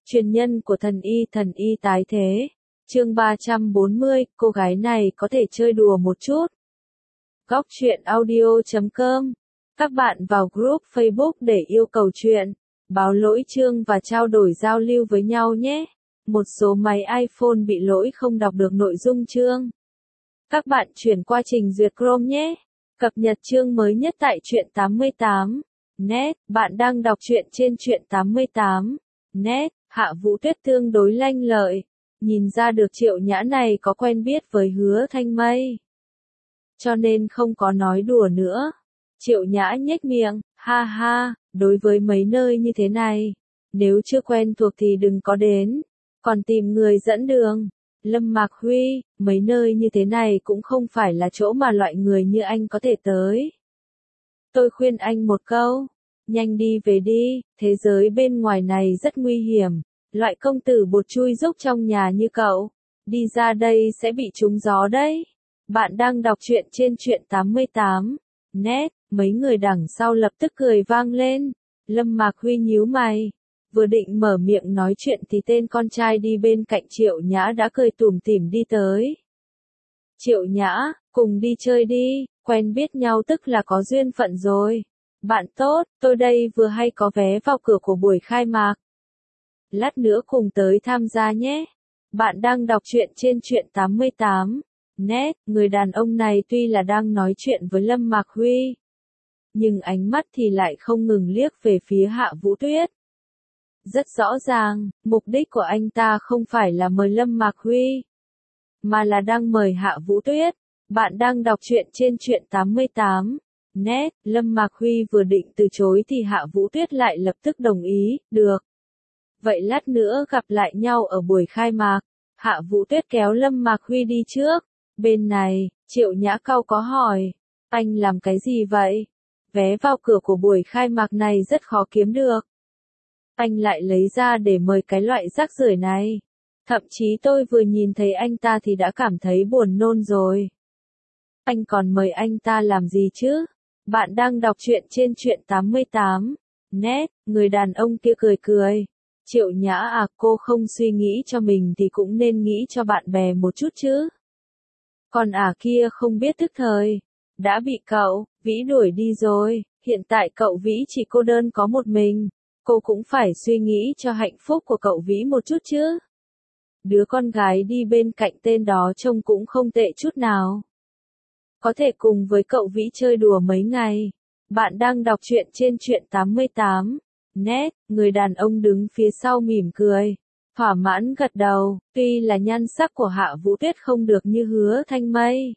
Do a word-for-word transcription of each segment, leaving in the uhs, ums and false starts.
Truyền nhân của thần y thần y tái thế. Chương ba trăm bốn mươi, cô gái này có thể chơi đùa một chút. Góc truyện audio chấm com. Các bạn vào group Facebook để yêu cầu chuyện, báo lỗi chương và trao đổi giao lưu với nhau nhé. Một số máy iPhone bị lỗi không đọc được nội dung chương. Các bạn chuyển qua trình duyệt Chrome nhé. Cập nhật chương mới nhất tại truyện tám mươi tám net. Bạn đang đọc truyện trên truyện tám mươi tám net. Hạ Vũ Tuyết tương đối lanh lợi. Nhìn ra được Triệu Nhã này có quen biết với Hứa Thanh Mây. Cho nên không có nói đùa nữa. Triệu Nhã nhếch miệng, ha ha, đối với mấy nơi như thế này, nếu chưa quen thuộc thì đừng có đến, còn tìm người dẫn đường. Lâm Mạc Huy, mấy nơi như thế này cũng không phải là chỗ mà loại người như anh có thể tới. Tôi khuyên anh một câu, nhanh đi về đi, thế giới bên ngoài này rất nguy hiểm, loại công tử bột chui rúc trong nhà như cậu, đi ra đây sẽ bị trúng gió đấy. Bạn đang đọc truyện trên truyện tám mươi tám net, mấy người đằng sau lập tức cười vang lên. Lâm Mạc Huy nhíu mày, vừa định mở miệng nói chuyện thì tên con trai đi bên cạnh Triệu Nhã đã cười tủm tỉm đi tới. Triệu Nhã, cùng đi chơi đi, quen biết nhau tức là có duyên phận rồi. Bạn tốt, tôi đây vừa hay có vé vào cửa của buổi khai mạc. Lát nữa cùng tới tham gia nhé. Bạn đang đọc truyện trên truyện tám mươi tám net, người đàn ông này tuy là đang nói chuyện với Lâm Mạc Huy, nhưng ánh mắt thì lại không ngừng liếc về phía Hạ Vũ Tuyết. Rất rõ ràng, mục đích của anh ta không phải là mời Lâm Mạc Huy, mà là đang mời Hạ Vũ Tuyết. Bạn đang đọc truyện trên truyện tám mươi tám net, Lâm Mạc Huy vừa định từ chối thì Hạ Vũ Tuyết lại lập tức đồng ý, được. Vậy lát nữa gặp lại nhau ở buổi khai mạc. Hạ Vũ Tuyết kéo Lâm Mạc Huy đi trước. Bên này, Triệu Nhã cau có hỏi, anh làm cái gì vậy? Vé vào cửa của buổi khai mạc này rất khó kiếm được. Anh lại lấy ra để mời cái loại rác rưởi này. Thậm chí tôi vừa nhìn thấy anh ta thì đã cảm thấy buồn nôn rồi. Anh còn mời anh ta làm gì chứ? Bạn đang đọc truyện trên truyện tám mươi tám net, người đàn ông kia cười cười. Triệu Nhã à, cô không suy nghĩ cho mình thì cũng nên nghĩ cho bạn bè một chút chứ. Còn ả à kia không biết tức thời, đã bị cậu, Vĩ đuổi đi rồi, hiện tại cậu Vĩ chỉ cô đơn có một mình, cô cũng phải suy nghĩ cho hạnh phúc của cậu Vĩ một chút chứ. Đứa con gái đi bên cạnh tên đó trông cũng không tệ chút nào. Có thể cùng với cậu Vĩ chơi đùa mấy ngày. Bạn đang đọc truyện trên truyện tám mươi tám net, người đàn ông đứng phía sau mỉm cười. Thỏa mãn gật đầu, tuy là nhan sắc của Hạ Vũ Tuyết không được như Hứa Thanh Mây,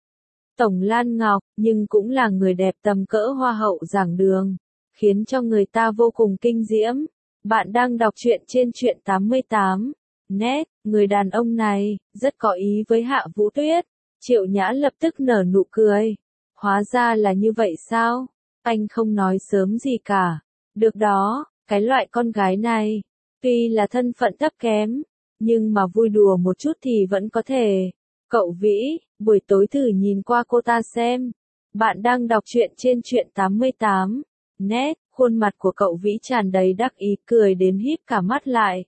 Tổng Lan Ngọc, nhưng cũng là người đẹp tầm cỡ hoa hậu giảng đường, khiến cho người ta vô cùng kinh diễm. Bạn đang đọc truyện trên truyện tám mươi tám net, người đàn ông này, rất có ý với Hạ Vũ Tuyết. Triệu Nhã lập tức nở nụ cười. Hóa ra là như vậy sao? Anh không nói sớm gì cả. Được đó, cái loại con gái này, tuy là thân phận thấp kém, nhưng mà vui đùa một chút thì vẫn có thể. Cậu Vĩ, buổi tối thử nhìn qua cô ta xem. Bạn đang đọc truyện trên truyện tám mươi tám net, khuôn mặt của cậu Vĩ tràn đầy đắc ý cười đến híp cả mắt lại.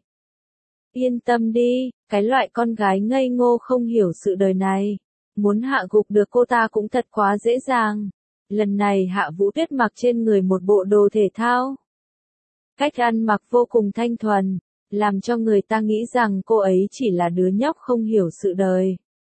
Yên tâm đi, cái loại con gái ngây ngô không hiểu sự đời này, muốn hạ gục được cô ta cũng thật quá dễ dàng. Lần này Hạ Vũ Tuyết mặc trên người một bộ đồ thể thao. Cách ăn mặc vô cùng thanh thuần, làm cho người ta nghĩ rằng cô ấy chỉ là đứa nhóc không hiểu sự đời.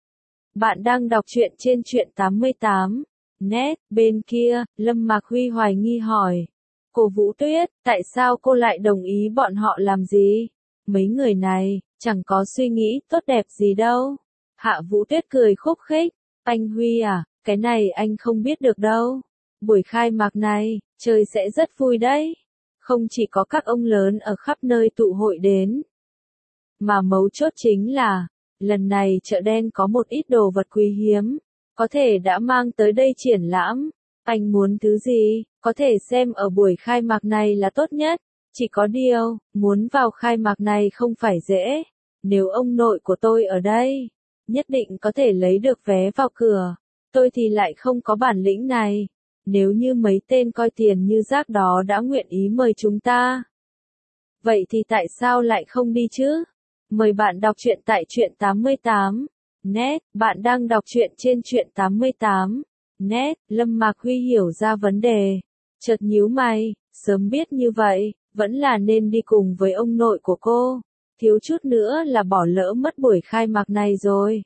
Bạn đang đọc truyện trên truyện tám mươi tám net, bên kia, Lâm Mạc Huy hoài nghi hỏi. Cô Vũ Tuyết, tại sao cô lại đồng ý bọn họ làm gì? Mấy người này, chẳng có suy nghĩ tốt đẹp gì đâu. Hạ Vũ Tuyết cười khúc khích. Anh Huy à, cái này anh không biết được đâu. Buổi khai mạc này, chơi sẽ rất vui đấy. Không chỉ có các ông lớn ở khắp nơi tụ hội đến, mà mấu chốt chính là, lần này chợ đen có một ít đồ vật quý hiếm, có thể đã mang tới đây triển lãm. Anh muốn thứ gì, có thể xem ở buổi khai mạc này là tốt nhất. Chỉ có điều, muốn vào khai mạc này không phải dễ. Nếu ông nội của tôi ở đây, nhất định có thể lấy được vé vào cửa. Tôi thì lại không có bản lĩnh này. Nếu như mấy tên coi tiền như rác đó đã nguyện ý mời chúng ta, Vậy thì tại sao lại không đi chứ? Mời bạn đọc truyện tại truyện tám mươi tám net, bạn đang đọc truyện trên truyện tám mươi tám net. Lâm Mạc Huy hiểu ra vấn đề, chợt nhíu mày, sớm biết như vậy, vẫn là nên đi cùng với ông nội của cô, thiếu chút nữa là bỏ lỡ mất buổi khai mạc này rồi.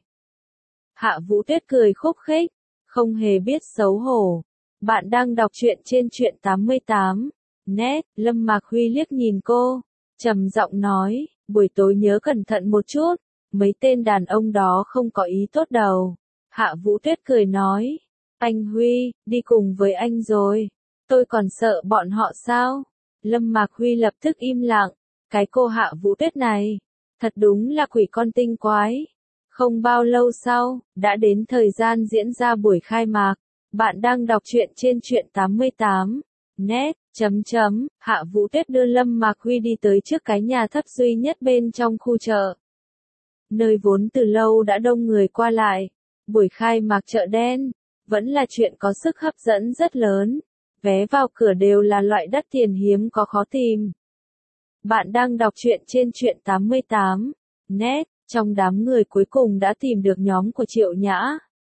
Hạ Vũ Tuyết cười khúc khích, không hề biết xấu hổ. Bạn đang đọc truyện trên truyện tám mươi tám net. Lâm Mạc Huy liếc nhìn cô, trầm giọng nói, buổi tối nhớ cẩn thận một chút, mấy tên đàn ông đó không có ý tốt đâu. Hạ Vũ Tuyết cười nói, anh Huy, đi cùng với anh rồi, tôi còn sợ bọn họ sao? Lâm Mạc Huy lập tức im lặng, cái cô Hạ Vũ Tuyết này, thật đúng là quỷ con tinh quái. Không bao lâu sau, đã đến thời gian diễn ra buổi khai mạc. Bạn đang đọc truyện trên truyện tám mươi tám net, chấm chấm, Hạ Vũ Tuyết đưa Lâm Mạc Huy đi tới trước cái nhà thấp duy nhất bên trong khu chợ. Nơi vốn từ lâu đã đông người qua lại, buổi khai mạc chợ đen, vẫn là chuyện có sức hấp dẫn rất lớn. Vé vào cửa đều là loại đắt tiền hiếm có khó tìm. Bạn đang đọc truyện trên truyện tám mươi tám net, trong đám người cuối cùng đã tìm được nhóm của Triệu Nhã.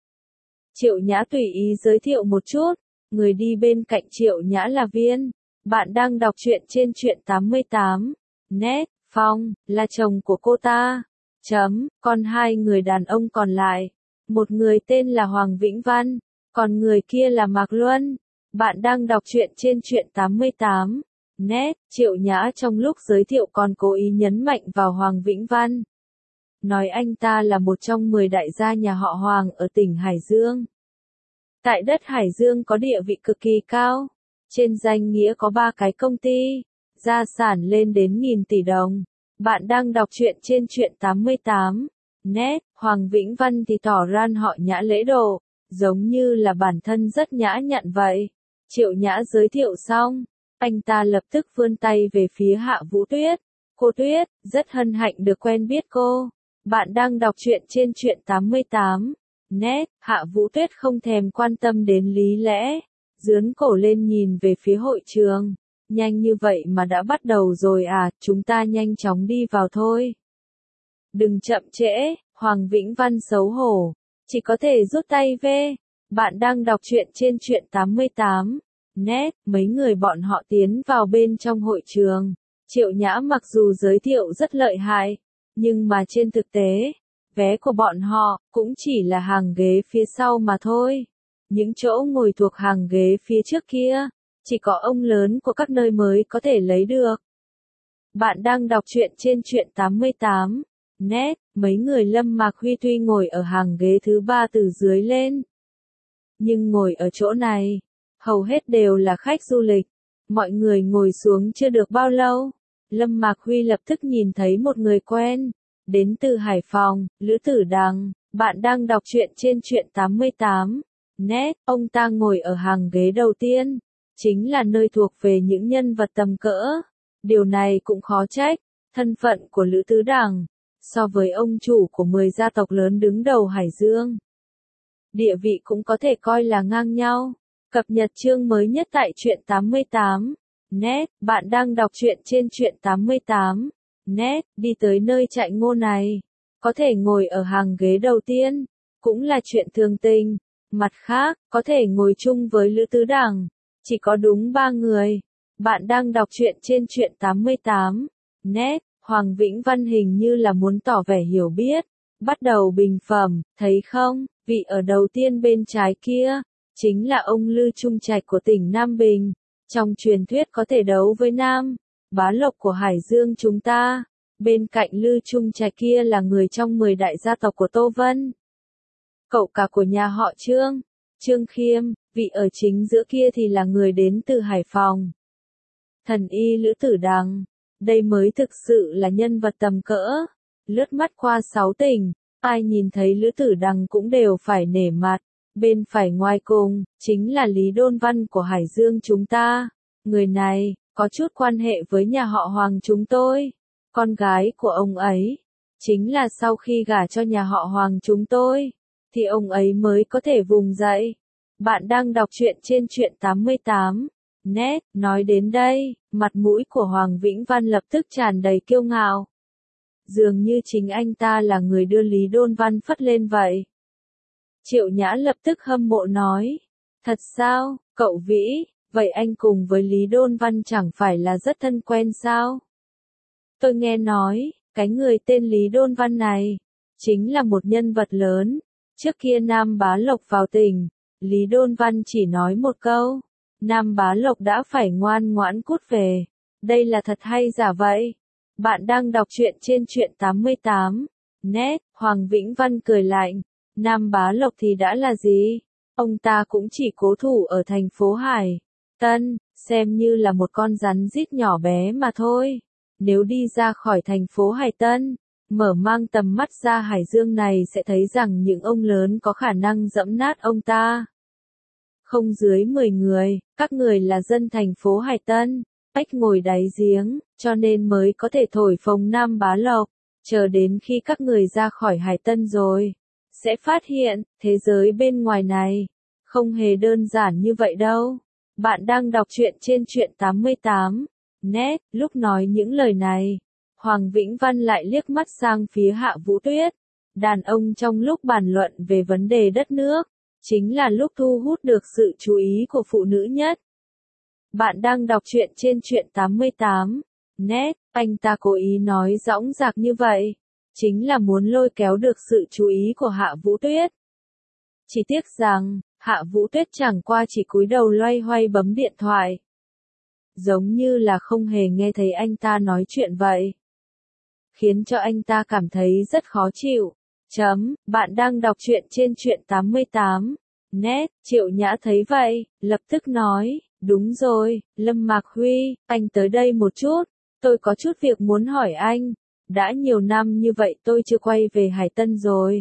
Triệu Nhã tùy ý giới thiệu một chút, người đi bên cạnh Triệu Nhã là Viên. Bạn đang đọc truyện trên truyện tám mươi tám net, Phong, là chồng của cô ta. Chấm, còn hai người đàn ông còn lại. Một người tên là Hoàng Vĩnh Văn, còn người kia là Mạc Luân. Bạn đang đọc truyện trên truyện tám mươi tám net. Triệu Nhã trong lúc giới thiệu còn cố ý nhấn mạnh vào Hoàng Vĩnh Văn, nói anh ta là một trong mười đại gia nhà họ Hoàng ở tỉnh Hải Dương. Tại đất Hải Dương có địa vị cực kỳ cao, trên danh nghĩa có ba cái công ty, gia sản lên đến nghìn tỷ đồng. Bạn đang đọc truyện trên truyện tám mươi tám net. Hoàng Vĩnh Văn thì tỏ ra họ nhã lễ độ, giống như là bản thân rất nhã nhặn vậy. Triệu Nhã giới thiệu xong, anh ta lập tức vươn tay về phía Hạ Vũ Tuyết. Cô Tuyết, rất hân hạnh được quen biết cô. Bạn đang đọc truyện trên truyện tám mươi tám net. Hạ Vũ Tuyết không thèm quan tâm đến lý lẽ, dướn cổ lên nhìn về phía hội trường. Nhanh như vậy mà đã bắt đầu rồi à, chúng ta nhanh chóng đi vào thôi. Đừng chậm trễ, Hoàng Vĩnh Văn xấu hổ, chỉ có thể rút tay về. Bạn đang đọc truyện trên truyện tám mươi tám net. Mấy người bọn họ tiến vào bên trong hội trường. Triệu Nhã mặc dù giới thiệu rất lợi hại, nhưng mà trên thực tế, vé của bọn họ cũng chỉ là hàng ghế phía sau mà thôi. Những chỗ ngồi thuộc hàng ghế phía trước kia, chỉ có ông lớn của các nơi mới có thể lấy được. Bạn đang đọc truyện trên truyện tám mươi tám net. Mấy người Lâm Mạc Huy tuy ngồi ở hàng ghế thứ ba từ dưới lên, nhưng ngồi ở chỗ này, hầu hết đều là khách du lịch. Mọi người ngồi xuống chưa được bao lâu, Lâm Mạc Huy lập tức nhìn thấy một người quen, đến từ Hải Phòng, Lữ Tử Đằng. Bạn đang đọc truyện trên truyện tám mươi tám net. Ông ta ngồi ở hàng ghế đầu tiên, chính là nơi thuộc về những nhân vật tầm cỡ. Điều này cũng khó trách, thân phận của Lữ Tứ Đằng, so với ông chủ của mười gia tộc lớn đứng đầu Hải Dương, địa vị cũng có thể coi là ngang nhau. Cập nhật chương mới nhất tại truyện tám mươi tám net. Bạn đang đọc truyện trên truyện tám mươi tám net. Đi tới nơi chạy ngô này, có thể ngồi ở hàng ghế đầu tiên, cũng là chuyện thường tình. Mặt khác, có thể ngồi chung với Lữ Tứ Đằng, chỉ có đúng ba người. Bạn đang đọc truyện trên truyện tám mươi tám net. Hoàng Vĩnh Văn hình như là muốn tỏ vẻ hiểu biết, bắt đầu bình phẩm, thấy không, vị ở đầu tiên bên trái kia, chính là ông Lư Trung Trạch của tỉnh Nam Bình. Trong truyền thuyết có thể đấu với Nam Bá Lộc của Hải Dương chúng ta. Bên cạnh Lư Trung Trạch kia là người trong mười đại gia tộc của Tô Vân, cậu cả của nhà họ Trương, Trương Khiêm. Vị ở chính giữa kia thì là người đến từ Hải Phòng, thần y Lữ Tử Đằng. Đây mới thực sự là nhân vật tầm cỡ. Lướt mắt qua sáu tỉnh, ai nhìn thấy Lữ Tử Đằng cũng đều phải nể mặt. Bên phải ngoài cùng, chính là Lý Đôn Văn của Hải Dương chúng ta. Người này, có chút quan hệ với nhà họ Hoàng chúng tôi. Con gái của ông ấy, chính là sau khi gả cho nhà họ Hoàng chúng tôi, thì ông ấy mới có thể vùng dậy. Bạn đang đọc truyện trên truyện tám mươi tám net. Nói đến đây, Mặt mũi của Hoàng Vĩnh Văn lập tức tràn đầy kiêu ngạo. Dường như chính anh ta là người đưa Lý Đôn Văn phất lên vậy. Triệu Nhã lập tức hâm mộ nói. Thật sao, cậu Vĩ, vậy anh cùng với Lý Đôn Văn chẳng phải là rất thân quen sao? Tôi nghe nói, cái người tên Lý Đôn Văn này, chính là một nhân vật lớn. Trước kia Nam Bá Lộc vào tỉnh, Lý Đôn Văn chỉ nói một câu, Nam Bá Lộc đã phải ngoan ngoãn cút về. Đây là thật hay giả vậy? Bạn đang đọc truyện trên truyện tám mươi tám. Net, Hoàng Vĩnh Văn cười lạnh. Nam Bá Lộc thì đã là gì? Ông ta cũng chỉ cố thủ ở thành phố Hải Tân, xem như là một con rắn rít nhỏ bé mà thôi. Nếu đi ra khỏi thành phố Hải Tân, mở mang tầm mắt ra Hải Dương này sẽ thấy rằng những ông lớn có khả năng dẫm nát ông ta. Không dưới mười người, các người là dân thành phố Hải Tân, ếch ngồi đáy giếng, cho nên mới có thể thổi phồng Nam Bá Lộc. Chờ đến khi các người ra khỏi Hải Tân rồi, sẽ phát hiện, thế giới bên ngoài này, không hề đơn giản như vậy đâu. Bạn đang đọc truyện trên truyện tám mươi tám. Net, lúc nói những lời này, Hoàng Vĩnh Văn lại liếc mắt sang phía Hạ Vũ Tuyết. Đàn ông trong lúc bàn luận về vấn đề đất nước, chính là lúc thu hút được sự chú ý của phụ nữ nhất. Bạn đang đọc truyện trên truyện tám mươi tám. Net, anh ta cố ý nói dõng dạc như vậy, chính là muốn lôi kéo được sự chú ý của Hạ Vũ Tuyết. Chỉ tiếc rằng, Hạ Vũ Tuyết chẳng qua chỉ cúi đầu loay hoay bấm điện thoại. Giống như là không hề nghe thấy anh ta nói chuyện vậy. Khiến cho anh ta cảm thấy rất khó chịu. Chấm, bạn đang đọc truyện trên truyện tám mươi tám. Net, Triệu Nhã thấy vậy, lập tức nói, đúng rồi, Lâm Mạc Huy, anh tới đây một chút, tôi có chút việc muốn hỏi anh. Đã nhiều năm như vậy tôi chưa quay về Hải Tân rồi.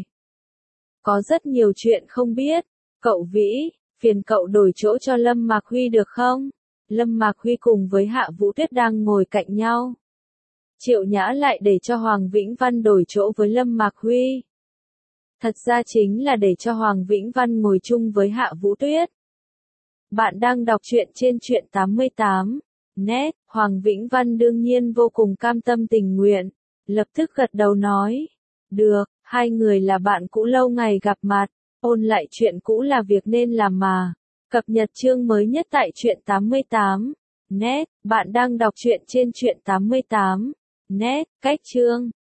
Có rất nhiều chuyện không biết. Cậu Vĩ, phiền cậu đổi chỗ cho Lâm Mạc Huy được không? Lâm Mạc Huy cùng với Hạ Vũ Tuyết đang ngồi cạnh nhau. Triệu Nhã lại để cho Hoàng Vĩnh Văn đổi chỗ với Lâm Mạc Huy. Thật ra chính là để cho Hoàng Vĩnh Văn ngồi chung với Hạ Vũ Tuyết. Bạn đang đọc truyện trên truyện tám mươi tám. Net, Hoàng Vĩnh Văn đương nhiên vô cùng cam tâm tình nguyện. Lập tức gật đầu nói. Được, hai người là bạn cũ lâu ngày gặp mặt. Ôn lại chuyện cũ là việc nên làm mà. Cập nhật chương mới nhất tại truyện tám mươi tám. Net, bạn đang đọc truyện trên truyện tám mươi tám. Net, cách chương.